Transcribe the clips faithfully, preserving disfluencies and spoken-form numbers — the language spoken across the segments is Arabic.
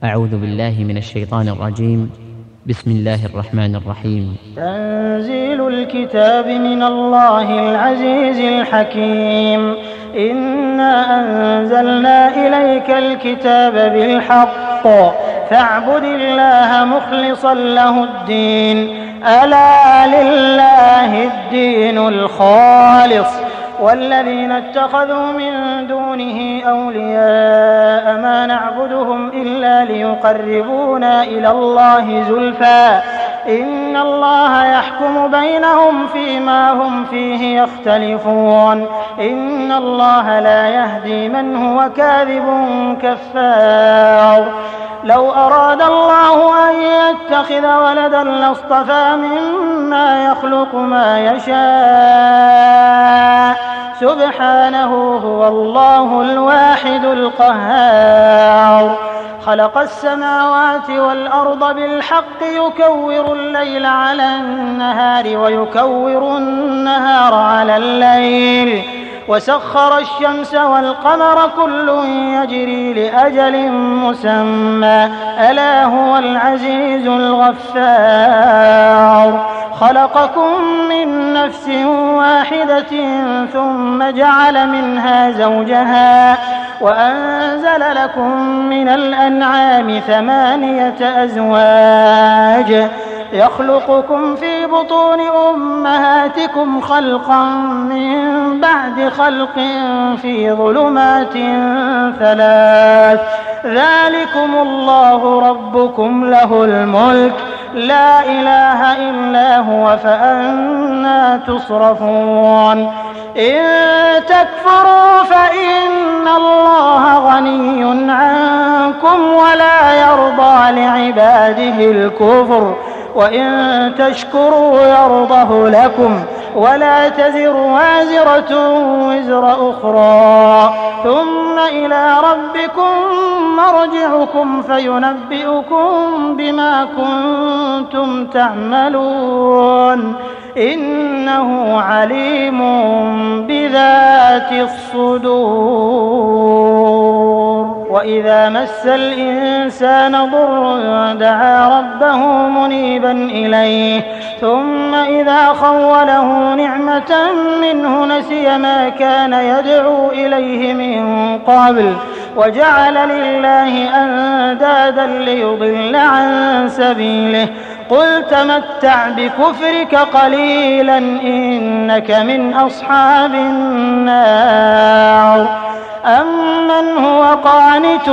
أعوذ بالله من الشيطان الرجيم. بسم الله الرحمن الرحيم. تنزيل الكتاب من الله العزيز الحكيم. إنا أنزلنا إليك الكتاب بالحق فاعبد الله مخلصا له الدين ألا لله الدين الخالص والذين اتخذوا من دونه أولياء ما نعبدهم إلا ليقربونا إلى الله زلفى إن الله يحكم بينهم فيما هم فيه يختلفون إن الله لا يهدي من هو كاذب كفار. لو أراد الله أن يتخذ ولدا لاصطفى مما يخلق ما يشاء سبحانه هو الله الواحد القهار. خلق السماوات والأرض بالحق يكور الليل على النهار ويكور النهار على الليل وسخر الشمس والقمر كل يجري لأجل مسمى ألا هو العزيز الغفار. خلقكم من نفس واحدة ثم جعل منها زوجها وأنزل لكم من الأنعام ثمانية أزواج يخلقكم في بطون أمهاتكم خلقا من بعد خلق في ظلمات ثلاث ذلكم الله ربكم له الملك لا إله إلا هو فأنى تصرفون. إن تكفروا فإن الله غني عنكم ولا يرضى لعباده الكفر وإن تشكروا يرضه لكم ولا تزر وازرة وزر أخرى ثم إلى ربكم مرجعكم فينبئكم بما كنتم تعملون إنه عليم بذات الصدور. وإذا مس الإنسان ضر دعا ربه منيبا إليه ثم إذا خوله نعمة منه نسي ما كان يدعو إليه من قبل وجعل لله أندادا ليضل عن سبيله قل تمتع بكفرك قليلا إنك من أصحاب النار. أمن هو قانت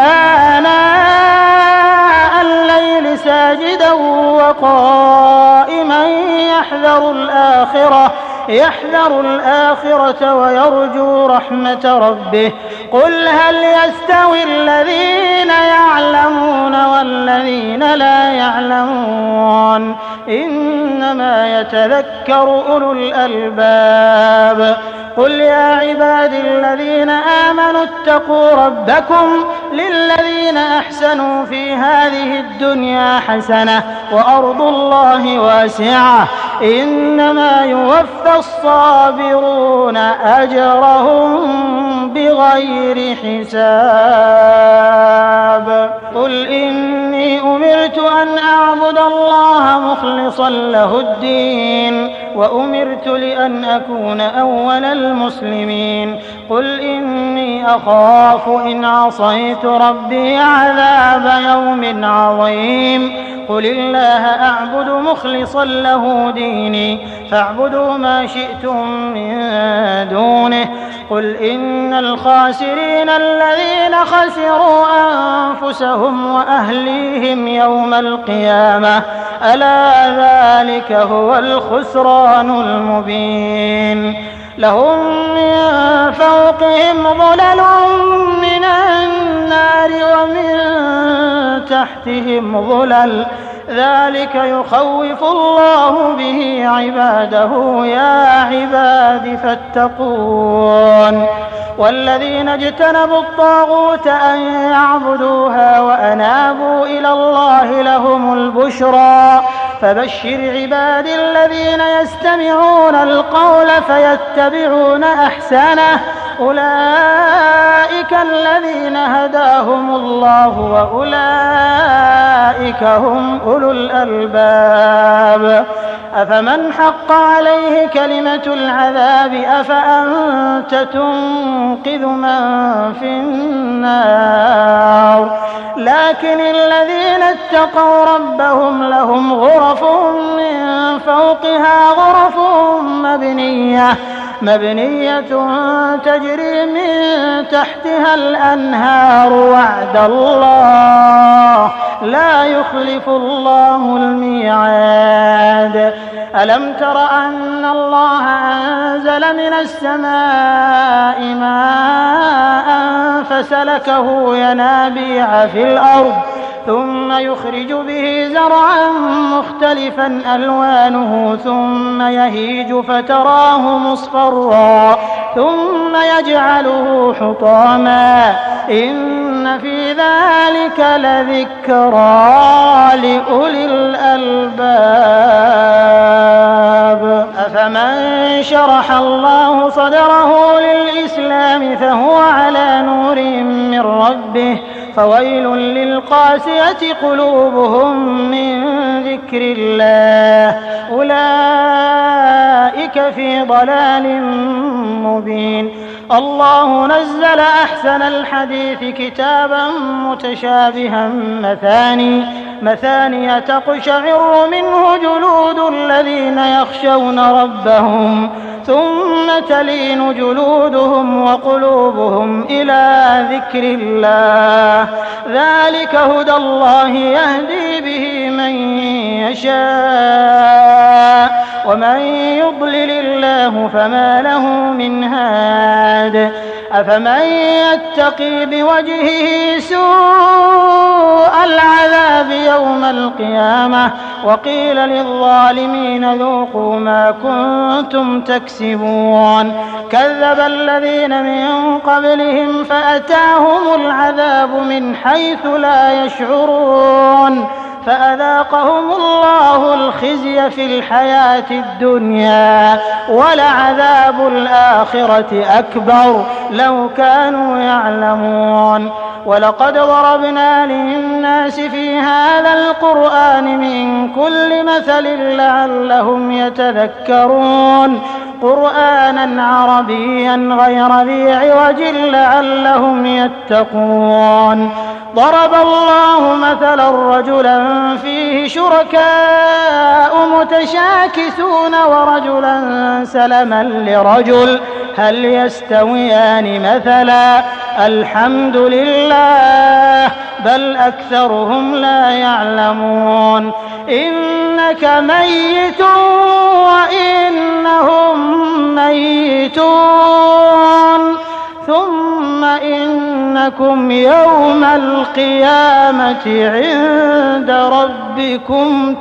آناء الليل ساجدا وقائما يحذر الآخرة يحذر الآخرة ويرجو رحمة ربه قل هل يستوي الذين يعلمون والذين لا يعلمون إنما يتذكر أولو الألباب. قل يا عبادي الذين آمنوا اتقوا ربكم للذين أحسنوا في هذه الدنيا حسنة وأرض الله واسعة إنما يوفى الصابرون أجرهم بغير حساب. قل إني أمرت أن أعبد الله مخلصا له الدين وأمرت لأن أكون أول المسلمين. قل إني أخاف إن عصيت ربي عذاب يوم عظيم. قل الله أعبد مخلصا له ديني فاعبدوا ما شئتم من دونه. قل إن الخاسرين الذين خسروا أنفسهم وأهليهم يوم القيامة ألا ذلك هو الخسران المبين. لهم من فوقهم ظلل من النار ومن تحتهم ظلل ذلك يخوف الله به عباده يا عباد فاتقون. والذين اجتنبوا الطاغوت أن يعبدوها وأنابوا إلى الله لهم البشرى فبشر عبادي الذين يستمعون القول فيتبعون أحسنه أولئك الذين هداهم الله وأولئك هم أولو الألباب أفمن حق عليه كلمة العذاب أفأنت تنقذ من في النار لكن الذين اتقوا ربهم لهم غرف من فوقها غرف مبنية مبنية تجري من تحتها الأنهار وعد الله لا يخلف الله الميعاد ألم تر أن الله أنزل من السماء ماء فسلكه ينابيع في الأرض ثم يخرج به زرعا مختلفا ألوانه ثم يهيج فتراه مصفرا ثم يجعله حطاما إن في ذلك لذكرى لأولي الألباب أفمن شرح الله صدره للإسلام فهو على نور من ربه فويل للقاسية قلوبهم من ذكر الله أولئك في ضلال مبين الله نزل أحسن الحديث كتابا متشابها مثاني مثانية تقشعر منه جلود الذين يخشون ربهم ثم تلين جلودهم وقلوبهم إلى ذكر الله ذلك هدى الله يهدي به من يشاء ومن يضلل الله فما له من هاد أفمن يتقي بوجهه سوء العذاب يوم القيامة وقيل للظالمين ذوقوا ما كنتم تكسبون كذب الذين من قبلهم فأتاهم العذاب من حيث لا يشعرون فأذاقهم الله الخزي في الحياة الدنيا ولعذاب الآخرة أكبر لو كانوا يعلمون ولقد ضربنا للناس في هذا القرآن من كل مثل لعلهم يتذكرون قرآنا عربيا غير ذي عوج لعلهم يتقون ضرب الله مثلا رجلا فيه شركاء متشاكسون ورجلا سلما لرجل هل يستويان مثلا الحمد لله بل أكثرهم لا يعلمون إنك ميت وإنهم ميتون ثم إنكم يوم القيامة عند ربكم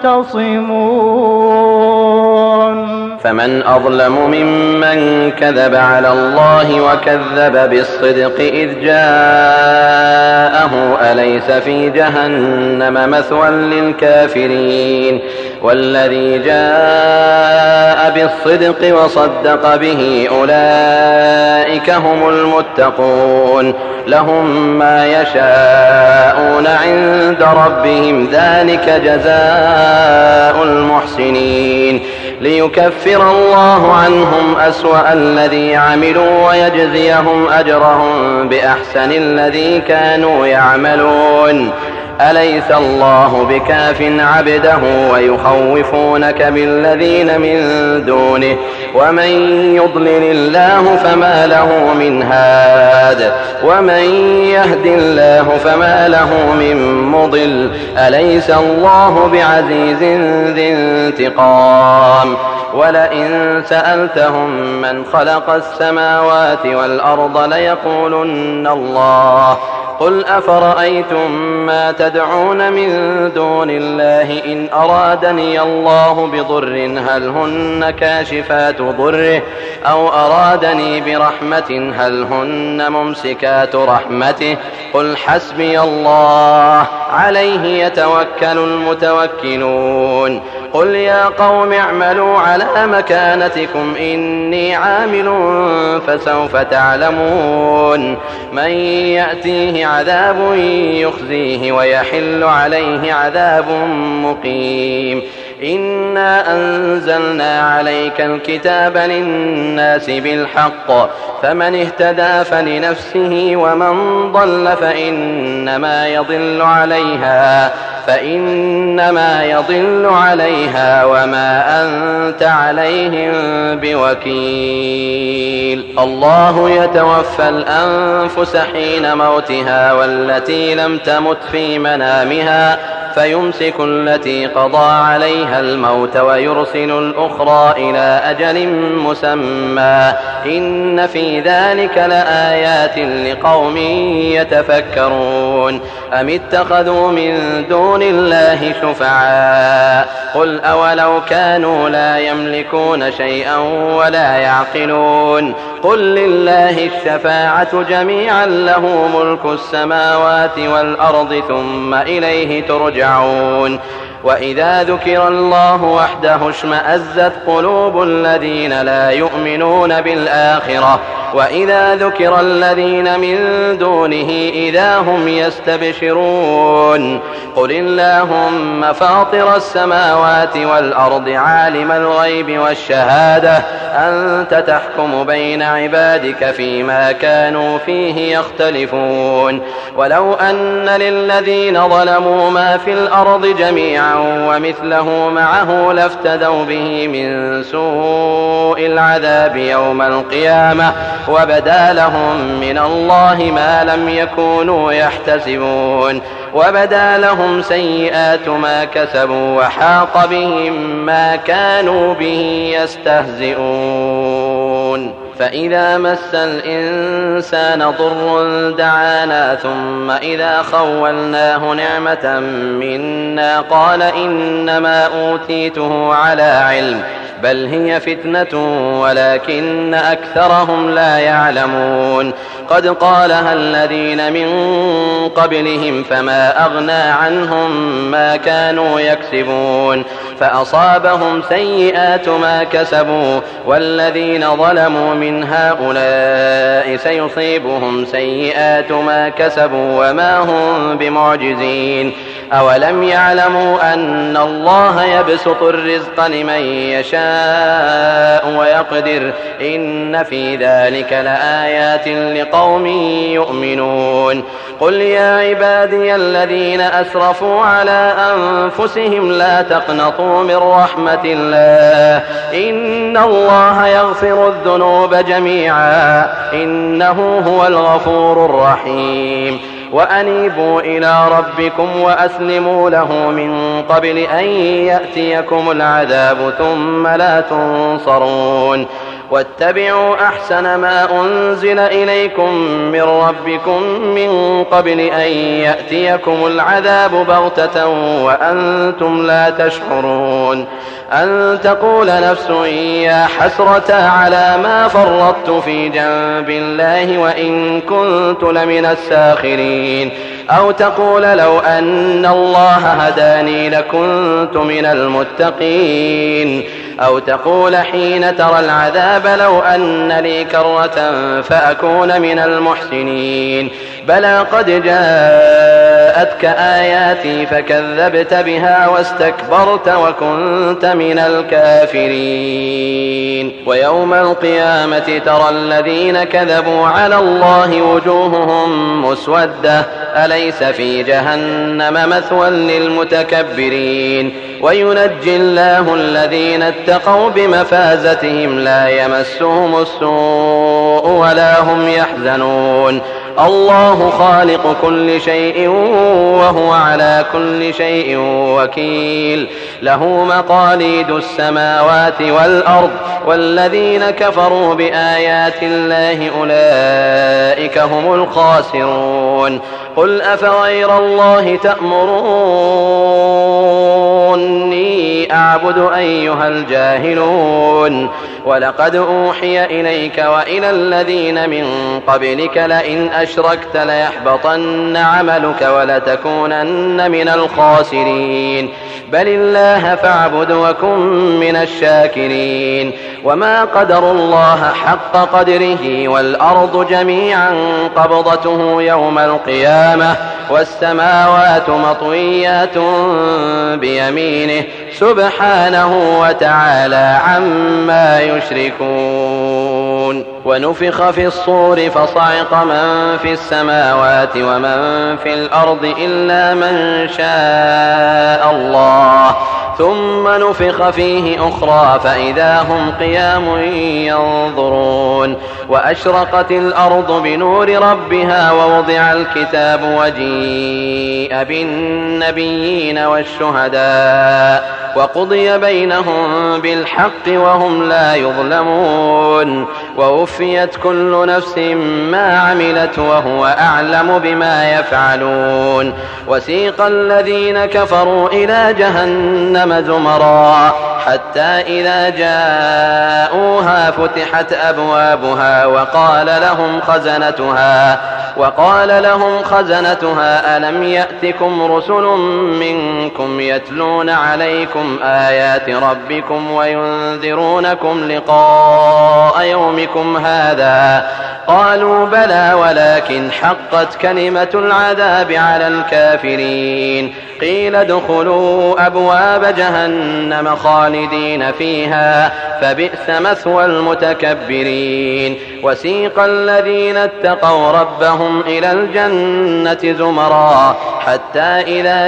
تختصمون فمن أظلم ممن كذب على الله وكذب بالصدق إذ جاءه أليس في جهنم مثوى للكافرين والذي جاء بالصدق وصدق به أولئك هم المتقون لهم ما يشاءون عند ربهم ذلك جزاء المحسنين ليكفر الله عنهم أسوأ الذي عملوا ويجزيهم أجرهم بأحسن الذي كانوا يعملون أليس الله بكاف عبده ويخوفونك بالذين من دونه ومن يضلل الله فما له من هاد ومن يهد الله فما له من مضل أليس الله بعزيز ذي انتقام ولئن سألتهم من خلق السماوات والأرض ليقولن الله قل أفرأيتم ما تدعون من دون الله إن أرادني الله بضر هل هن كاشفات ضره أو أرادني برحمة هل هن ممسكات رحمته قل حسبي الله عليه يتوكل المتوكلون قل يا قوم اعملوا على مكانتكم إني عامل فسوف تعلمون من يأتيه عذاب يخزيه ويحل عليه عذاب مقيم إنا أنزلنا عليك الكتاب للناس بالحق فمن اهتدى فلنفسه ومن ضل فإنما يضل عليها فإنما يضل عليها وما أنت عليهم بوكيل الله يتوفى الأنفس حين موتها والتي لم تمت في منامها فيمسك التي قضى عليها الموت ويرسل الأخرى إلى أجل مسمى إن في ذلك لآيات لقوم يتفكرون أم اتخذوا من دون الله شفعاء قل أولو كانوا لا يملكون شيئا ولا يعقلون قل لله الشفاعة جميعا له ملك السماوات والأرض ثم إليه ترجعون وإذا ذكر الله وحده اشمأزت قلوب الذين لا يؤمنون بالآخرة وإذا ذكر الذين من دونه إذا هم يستبشرون قل اللهم فاطر السماوات والأرض عالم الغيب والشهادة أنت تحكم بين عبادك فيما كانوا فيه يختلفون ولو أن للذين ظلموا ما في الأرض جميعا ومثله معه لافتدوا به من سوء العذاب يوم القيامة وبدا لهم من الله ما لم يكونوا يحتسبون وبدا لهم سيئات ما كسبوا وحاق بهم ما كانوا به يستهزئون فإذا مس الإنسان ضر دعانا ثم إذا خولناه نعمة منا قال إنما أوتيته على علم بل هي فتنة ولكن أكثرهم لا يعلمون قد قالها الذين من قبلهم فما أغنى عنهم ما كانوا يكسبون فأصابهم سيئات ما كسبوا والذين ظلموا من هؤلاء سيصيبهم سيئات ما كسبوا وما هم بمعجزين أولم يعلموا أن الله يبسط الرزق لمن يشاء ويقدر إن في ذلك لآيات لقوم يؤمنون قل يا عبادي الذين أسرفوا على أنفسهم لا تقنطوا من رحمة الله إن الله يغفر الذنوب جميعا إنه هو الغفور الرحيم وأنيبوا إلى ربكم وأسلموا له من قبل أن يأتيكم العذاب ثم لا تنصرون واتبعوا أحسن ما أنزل إليكم من ربكم من قبل أن يأتيكم العذاب بغتة وأنتم لا تشعرون أن تقول نفس يا حسرة على ما فرطت في جنب الله وإن كنت لمن الساخرين أو تقول لو أن الله هداني لكنت من المتقين أو تقول حين ترى العذاب لو أن لي كرة فأكون من المحسنين بلى قد جاءتك آياتي فكذبت بها واستكبرت وكنت من الكافرين ويوم القيامة ترى الذين كذبوا على الله وجوههم مسودة أليس في جهنم مثوى للمتكبرين وينجي الله الذين اتقوا بمفازتهم لا يمسهم السوء ولا هم يحزنون الله خالق كل شيء وهو على كل شيء وكيل له مقاليد السماوات والأرض والذين كفروا بآيات الله أولئك هم الخاسرون قل أفغير الله تأمروني أعبد أيها الجاهلون ولقد أوحي إليك وإلى الذين من قبلك لئن أشركت ليحبطن عملك ولتكونن فتكونن من الخاسرين بل الله فاعبد وكن من الشاكرين وما قدروا الله حق قدره والأرض جميعا قبضته يوم القيامة والسماوات مطويات بيمينه سبحانه وتعالى عما يشركون ونفخ في الصور فصعق من في السماوات ومن في الأرض إلا من شاء الله ثم نفخ فيه أخرى فإذا هم قيام ينظرون وأشرقت الأرض بنور ربها ووضع الكتاب وجيء بالنبيين والشهداء وقضي بينهم بالحق وهم لا يظلمون ووفيت كل نفس ما عملت وهو أعلم بما يفعلون وسيق الذين كفروا إلى جهنم زمرا حتى إذا جاءوها فتحت أبوابها وقال لهم خزنتها وقال لهم خزنتها ألم يأتكم رسل منكم يتلون عليكم آيات ربكم وينذرونكم لقاء يومكم هذا قالوا بلى ولكن حقت كلمة العذاب على الكافرين قيل ادخلوا أبواب جهنم خالدين فيها فبئس مثوى المتكبرين وسيق الذين اتقوا ربهم إلى الجنة زمرا حتى إذا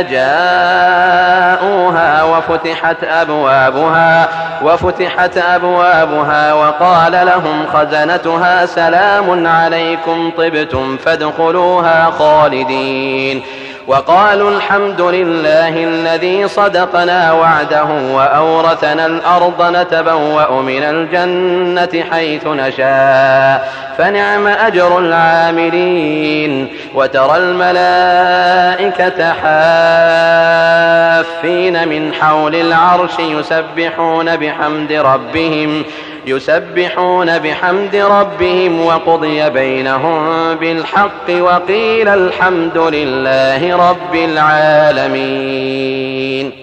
جاءوها وفتحت أبوابها وفتحت أبوابها وقال لهم خزنتها سلام عليكم طبتم فادخلوها خالدين وقالوا الحمد لله الذي صدقنا وعده وأورثنا الأرض نتبوأ من الجنة حيث نشاء فنعم أجر العاملين وترى الملائكة حافين من حول العرش يسبحون بحمد ربهم يسبحون بحمد ربهم وقضي بينهم بالحق وقيل الحمد لله رب العالمين.